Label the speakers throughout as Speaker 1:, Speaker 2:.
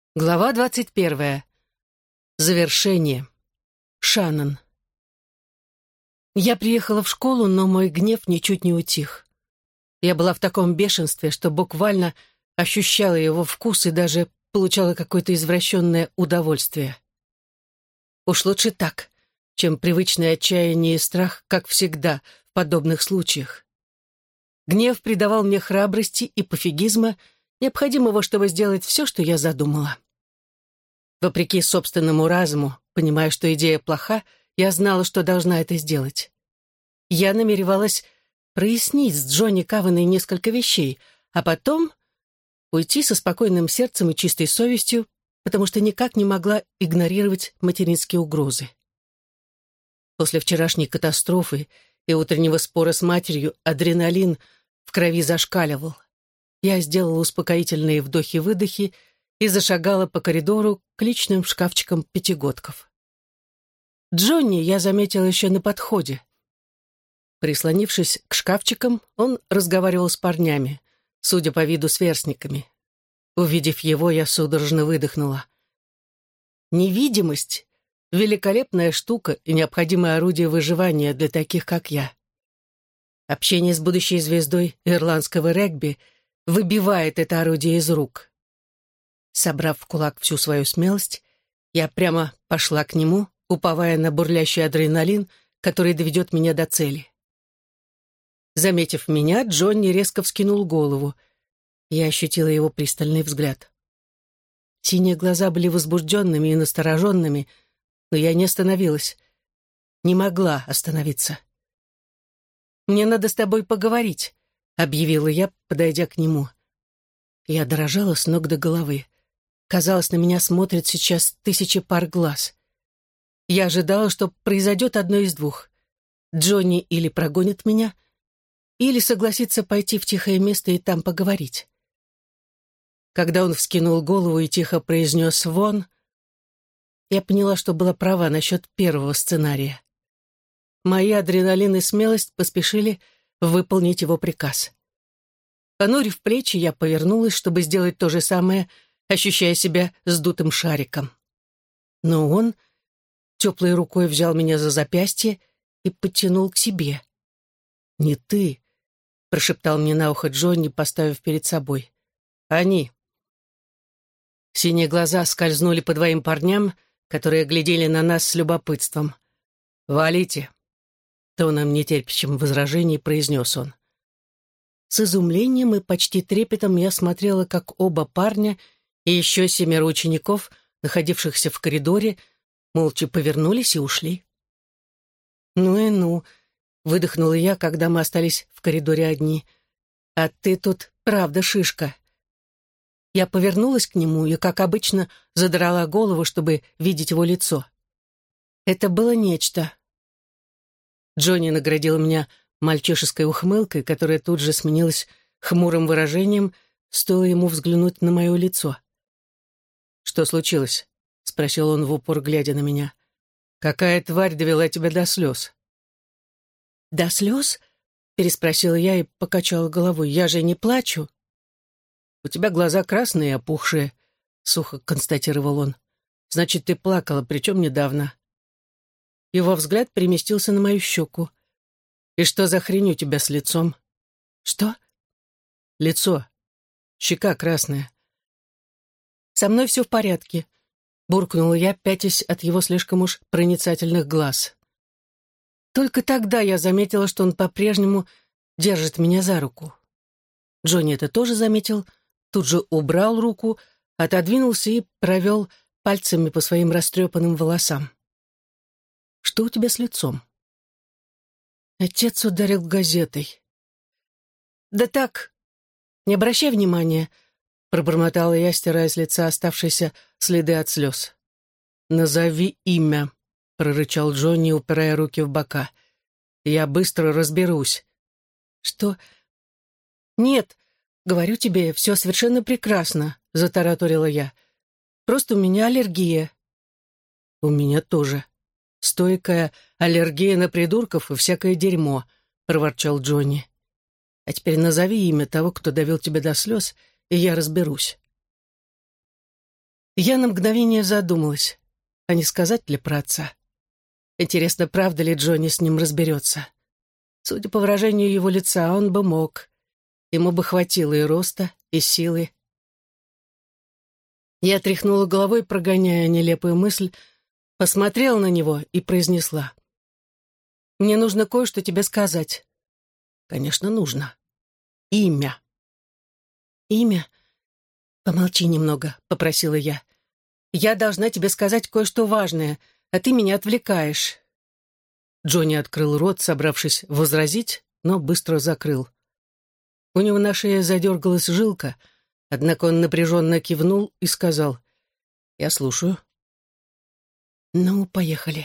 Speaker 1: Глава 21. Завершение. Шаннон. Я приехала в школу, но мой гнев ничуть не утих. Я была в таком бешенстве, что буквально ощущала его вкус и даже получала какое-то извращенное удовольствие. Уж лучше так, чем привычное отчаяние и страх, как всегда в подобных случаях. Гнев придавал мне храбрости и пофигизма, необходимого, чтобы сделать все, что я задумала. Вопреки собственному разуму, понимая, что идея плоха, я знала, что должна это сделать. Я намеревалась прояснить с Джонни Каваной несколько вещей, а потом уйти со спокойным сердцем и чистой совестью, потому что никак не могла игнорировать материнские угрозы. После вчерашней катастрофы и утреннего спора с матерью адреналин в крови зашкаливал. Я сделала успокоительные вдохи-выдохи и зашагала по коридору к личным шкафчикам пятигодков. Джонни я заметила еще на подходе. Прислонившись к шкафчикам, он разговаривал с парнями, судя по виду, сверстниками. Увидев его, я судорожно выдохнула. Невидимость — великолепная штука и необходимое орудие выживания для таких, как я. Общение с будущей звездой ирландского регби выбивает это орудие из рук. Собрав в кулак всю свою смелость, я прямо пошла к нему, уповая на бурлящий адреналин, который доведет меня до цели. Заметив меня, Джонни резко вскинул голову. Я ощутила его пристальный взгляд. Синие глаза были возбужденными и настороженными, но я не остановилась. Не могла остановиться. «Мне надо с тобой поговорить», — объявила я, подойдя к нему. Я дрожала с ног до головы. Казалось, на меня смотрят сейчас тысячи пар глаз. Я ожидала, что произойдет одно из двух. Джонни или прогонит меня, или согласится пойти в тихое место и там поговорить. Когда он вскинул голову и тихо произнес «вон», я поняла, что была права насчет первого сценария. Мои адреналин и смелость поспешили выполнить его приказ. Понурив плечи, я повернулась, чтобы сделать то же самое, ощущая себя сдутым шариком. Но он теплой рукой взял меня за запястье и подтянул к себе. «Не ты», — прошептал мне на ухо Джонни, поставив перед собой. «Они». Синие глаза скользнули по двоим парням, которые глядели на нас с любопытством. «Валите», — тоном нетерпящим возражений произнес он. С изумлением и почти трепетом я смотрела, как оба парня и еще 7 учеников, находившихся в коридоре, молча повернулись и ушли. «Ну и ну», — выдохнула я, когда мы остались в коридоре одни. «А ты тут правда шишка». Я повернулась к нему и, как обычно, задрала голову, чтобы видеть его лицо. Это было нечто. Джонни наградил меня мальчишеской ухмылкой, которая тут же сменилась хмурым выражением, стоило ему взглянуть на мое лицо. «Что случилось?» — спросил он в упор, глядя на меня. «Какая тварь довела тебя до слез?» «До слез?» — переспросила я и покачала головой. «Я же не плачу». «У тебя глаза красные и опухшие», — сухо констатировал он. «Значит, ты плакала, причем недавно». Его взгляд переместился на мою щеку. «И что за хрень у тебя с лицом?» «Что?» «Лицо. Щека красная». «Со мной все в порядке», — буркнула я, пятясь от его слишком уж проницательных глаз. Только тогда я заметила, что он по-прежнему держит меня за руку. Джонни это тоже заметил, тут же убрал руку, отодвинулся и провел пальцами по своим растрепанным волосам. «Что у тебя с лицом?» Отец ударил газетой. «Да так, не обращай внимания», — пробормотала я, стирая с лица оставшиеся следы от слез. «Назови имя», — прорычал Джонни, упирая руки в бока. «Я быстро разберусь». «Что?» «Нет, говорю тебе, все совершенно прекрасно», — затараторила я. «Просто у меня аллергия». «У меня тоже. Стойкая аллергия на придурков и всякое дерьмо», — проворчал Джонни. «А теперь назови имя того, кто довел тебя до слез, и я разберусь». Я на мгновение задумалась, а не сказать ли про отца. Интересно, правда ли Джонни с ним разберется? Судя по выражению его лица, он бы мог. Ему бы хватило и роста, и силы. Я тряхнула головой, прогоняя нелепую мысль, посмотрела на него и произнесла: «Мне нужно кое-что тебе сказать». «Конечно, нужно. Имя». «Имя? Помолчи немного», — попросила я. «Я должна тебе сказать кое-что важное, а ты меня отвлекаешь». Джонни открыл рот, собравшись возразить, но быстро закрыл. У него на шее задергалась жилка, однако он напряженно кивнул и сказал: «Я слушаю». «Ну, поехали».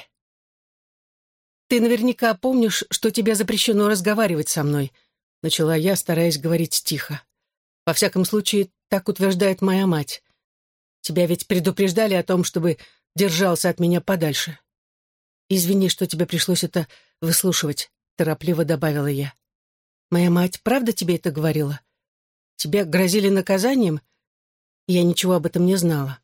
Speaker 1: «Ты наверняка помнишь, что тебе запрещено разговаривать со мной», — начала я, стараясь говорить тихо. «Во всяком случае, так утверждает моя мать. Тебя ведь предупреждали о том, чтобы держался от меня подальше. Извини, что тебе пришлось это выслушивать», — торопливо добавила я. «Моя мать правда тебе это говорила? Тебе грозили наказанием? Я ничего об этом не знала».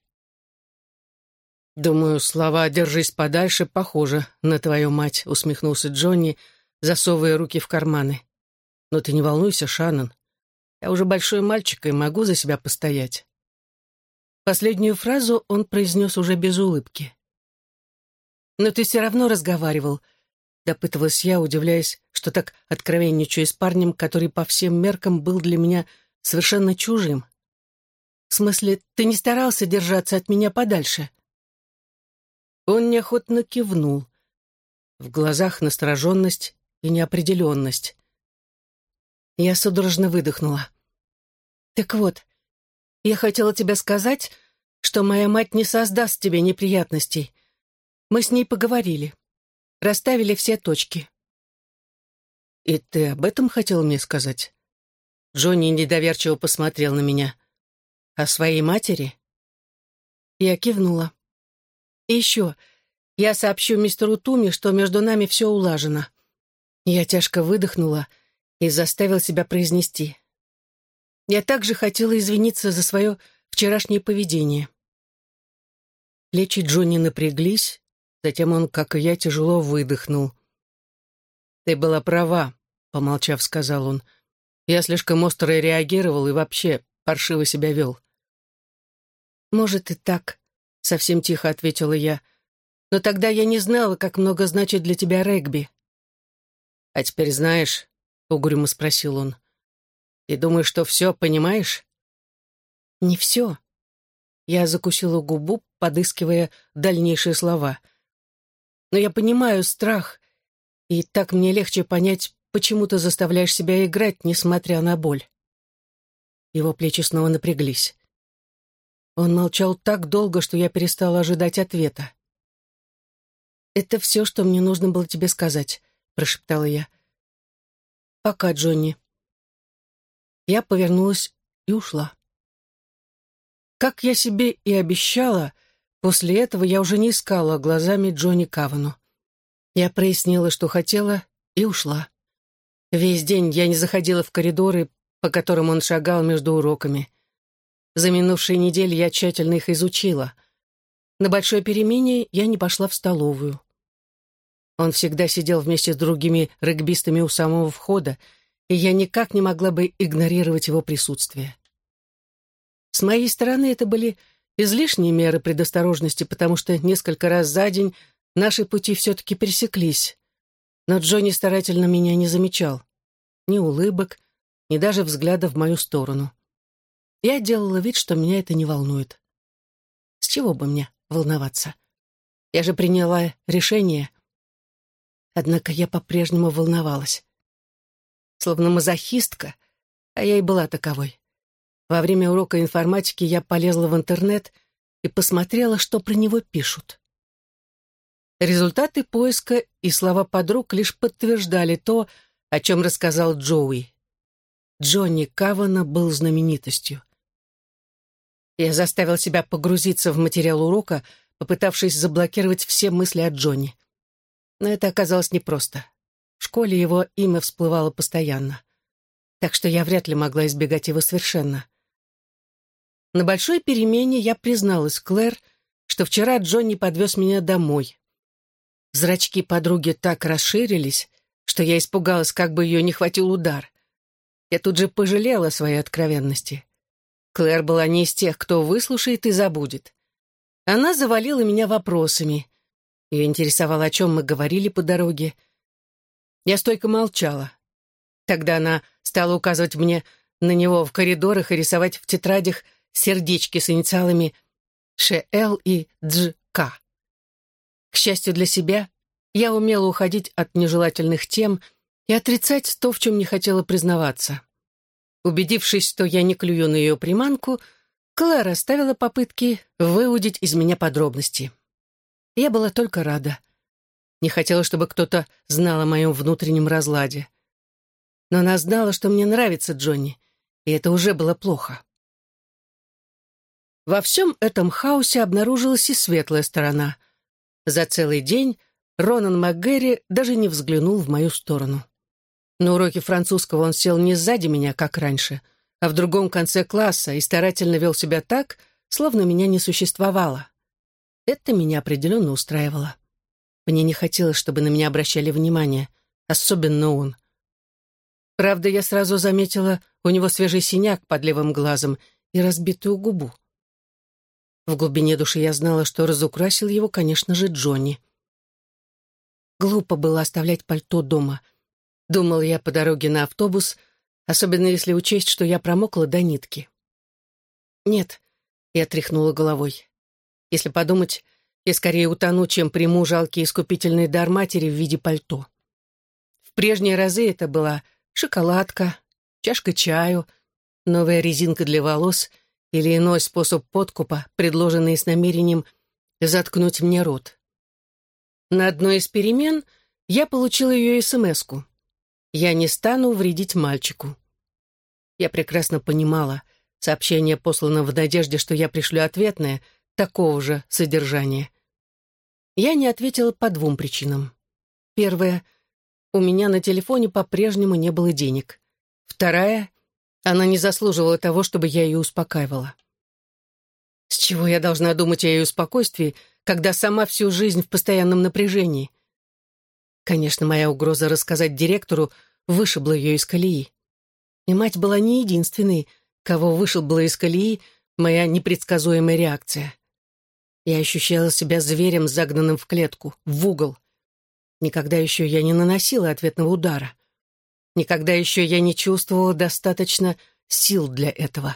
Speaker 1: «Думаю, слова «держись подальше» похожи на твою мать», — усмехнулся Джонни, засовывая руки в карманы. «Но ты не волнуйся, Шаннон. Я уже большой мальчик и могу за себя постоять». Последнюю фразу он произнес уже без улыбки. «Но ты все равно разговаривал», — допытывалась я, удивляясь, что так откровенничаю с парнем, который по всем меркам был для меня совершенно чужим. «В смысле, ты не старался держаться от меня подальше?» Он неохотно кивнул. В глазах настороженность и неопределенность. Я судорожно выдохнула. «Так вот, я хотела тебе сказать, что моя мать не создаст тебе неприятностей. Мы с ней поговорили, расставили все точки». «И ты об этом хотел мне сказать?» Джонни недоверчиво посмотрел на меня. «О своей матери?» Я кивнула. «И еще, я сообщу мистеру Туми, что между нами все улажено». Я тяжко выдохнула и заставила себя произнести: «Я также хотела извиниться за свое вчерашнее поведение». Плечи Джонни напряглись, затем он, как и я, тяжело выдохнул. «Ты была права», — помолчав, сказал он. «Я слишком остро реагировал и вообще паршиво себя вел». «Может, и так», — совсем тихо ответила я. «Но тогда я не знала, как много значит для тебя регби». «А теперь знаешь?» — угрюмо спросил он. «Ты думаешь, что все понимаешь?» «Не все». Я закусила губу, подыскивая дальнейшие слова. «Но я понимаю страх, и так мне легче понять, почему ты заставляешь себя играть, несмотря на боль». Его плечи снова напряглись. Он молчал так долго, что я перестала ожидать ответа. «Это все, что мне нужно было тебе сказать», — прошептала я. «Пока, Джонни». Я повернулась и ушла. Как я себе и обещала, после этого я уже не искала глазами Джонни Кавану. Я прояснила, что хотела, и ушла. Весь день я не заходила в коридоры, по которым он шагал между уроками. За минувшие недели я тщательно их изучила. На большой перемене я не пошла в столовую. Он всегда сидел вместе с другими регбистами у самого входа, и я никак не могла бы игнорировать его присутствие. С моей стороны это были излишние меры предосторожности, потому что несколько раз за день наши пути все-таки пересеклись. Но Джонни старательно меня не замечал. Ни улыбок, ни даже взгляда в мою сторону. Я делала вид, что меня это не волнует. С чего бы мне волноваться? Я же приняла решение. Однако я по-прежнему волновалась. Словно мазохистка, а я и была таковой. Во время урока информатики я полезла в интернет и посмотрела, что про него пишут. Результаты поиска и слова подруг лишь подтверждали то, о чем рассказал Джоуи. Джонни Кавана был знаменитостью. Я заставил себя погрузиться в материал урока, попытавшись заблокировать все мысли о Джонни. Но это оказалось непросто. В школе его имя всплывало постоянно. Так что я вряд ли могла избегать его совершенно. На большой перемене я призналась Клэр, что вчера Джонни подвез меня домой. Зрачки подруги так расширились, что я испугалась, как бы ее не хватил удар. Я тут же пожалела о своей откровенности. Клэр была не из тех, кто выслушает и забудет. Она завалила меня вопросами. Ее интересовало, о чем мы говорили по дороге. Я стойко молчала. Тогда она стала указывать мне на него в коридорах и рисовать в тетрадях сердечки с инициалами ШЛ и ДЖК. К счастью для себя, я умела уходить от нежелательных тем и отрицать то, в чем не хотела признаваться. Убедившись, что я не клюю на ее приманку, Клэр оставила попытки выудить из меня подробности. Я была только рада. Не хотела, чтобы кто-то знал о моем внутреннем разладе. Но она знала, что мне нравится Джонни, и это уже было плохо. Во всем этом хаосе обнаружилась и светлая сторона. За целый день Ронан МакГэри даже не взглянул в мою сторону. На уроке французского он сел не сзади меня, как раньше, а в другом конце класса и старательно вел себя так, словно меня не существовало. Это меня определенно устраивало. Мне не хотелось, чтобы на меня обращали внимание, особенно он. Правда, я сразу заметила у него свежий синяк под левым глазом и разбитую губу. В глубине души я знала, что разукрасил его, конечно же, Джонни. Глупо было оставлять пальто дома. Думала я по дороге на автобус, особенно если учесть, что я промокла до нитки. Нет, я тряхнула головой. Если подумать, я скорее утону, чем приму жалкий искупительный дар матери в виде пальто. В прежние разы это была шоколадка, чашка чаю, новая резинка для волос или иной способ подкупа, предложенный с намерением заткнуть мне рот. На одной из перемен я получила ее смс-ку. «Я не стану вредить мальчику». Я прекрасно понимала, сообщение послано в надежде, что я пришлю ответное, такого же содержания. Я не ответила по двум причинам. Первая — у меня на телефоне по-прежнему не было денег. Вторая — она не заслуживала того, чтобы я ее успокаивала. С чего я должна думать о ее спокойствии, когда сама всю жизнь в постоянном напряжении? Конечно, моя угроза рассказать директору вышибла ее из колеи. И мать была не единственной, кого вышибла из колеи моя непредсказуемая реакция. Я ощущала себя зверем, загнанным в клетку, в угол. Никогда еще я не наносила ответного удара. Никогда еще я не чувствовала достаточно сил для этого.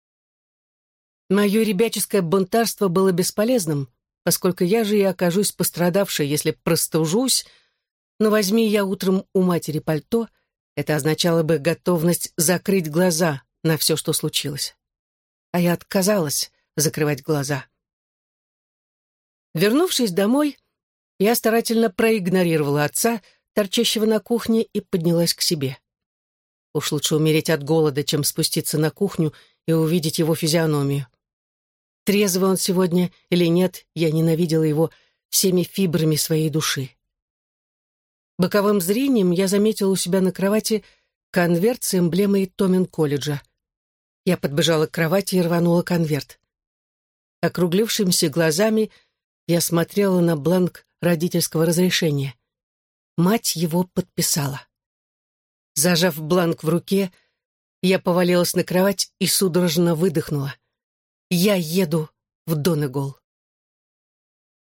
Speaker 1: Мое ребяческое бунтарство было бесполезным, поскольку я же и окажусь пострадавшей, если простужусь, но возьми я утром у матери пальто, это означало бы готовность закрыть глаза на все, что случилось. А я отказалась закрывать глаза. Вернувшись домой, я старательно проигнорировала отца, торчащего на кухне, и поднялась к себе. Уж лучше умереть от голода, чем спуститься на кухню и увидеть его физиономию. Трезвый он сегодня или нет, я ненавидела его всеми фибрами своей души. Боковым зрением я заметила у себя на кровати конверт с эмблемой Томин-колледжа. Я подбежала к кровати и рванула конверт. Округлившимися глазами я смотрела на бланк родительского разрешения. Мать его подписала. Зажав бланк в руке, я повалилась на кровать и судорожно выдохнула. Я еду в Донегол.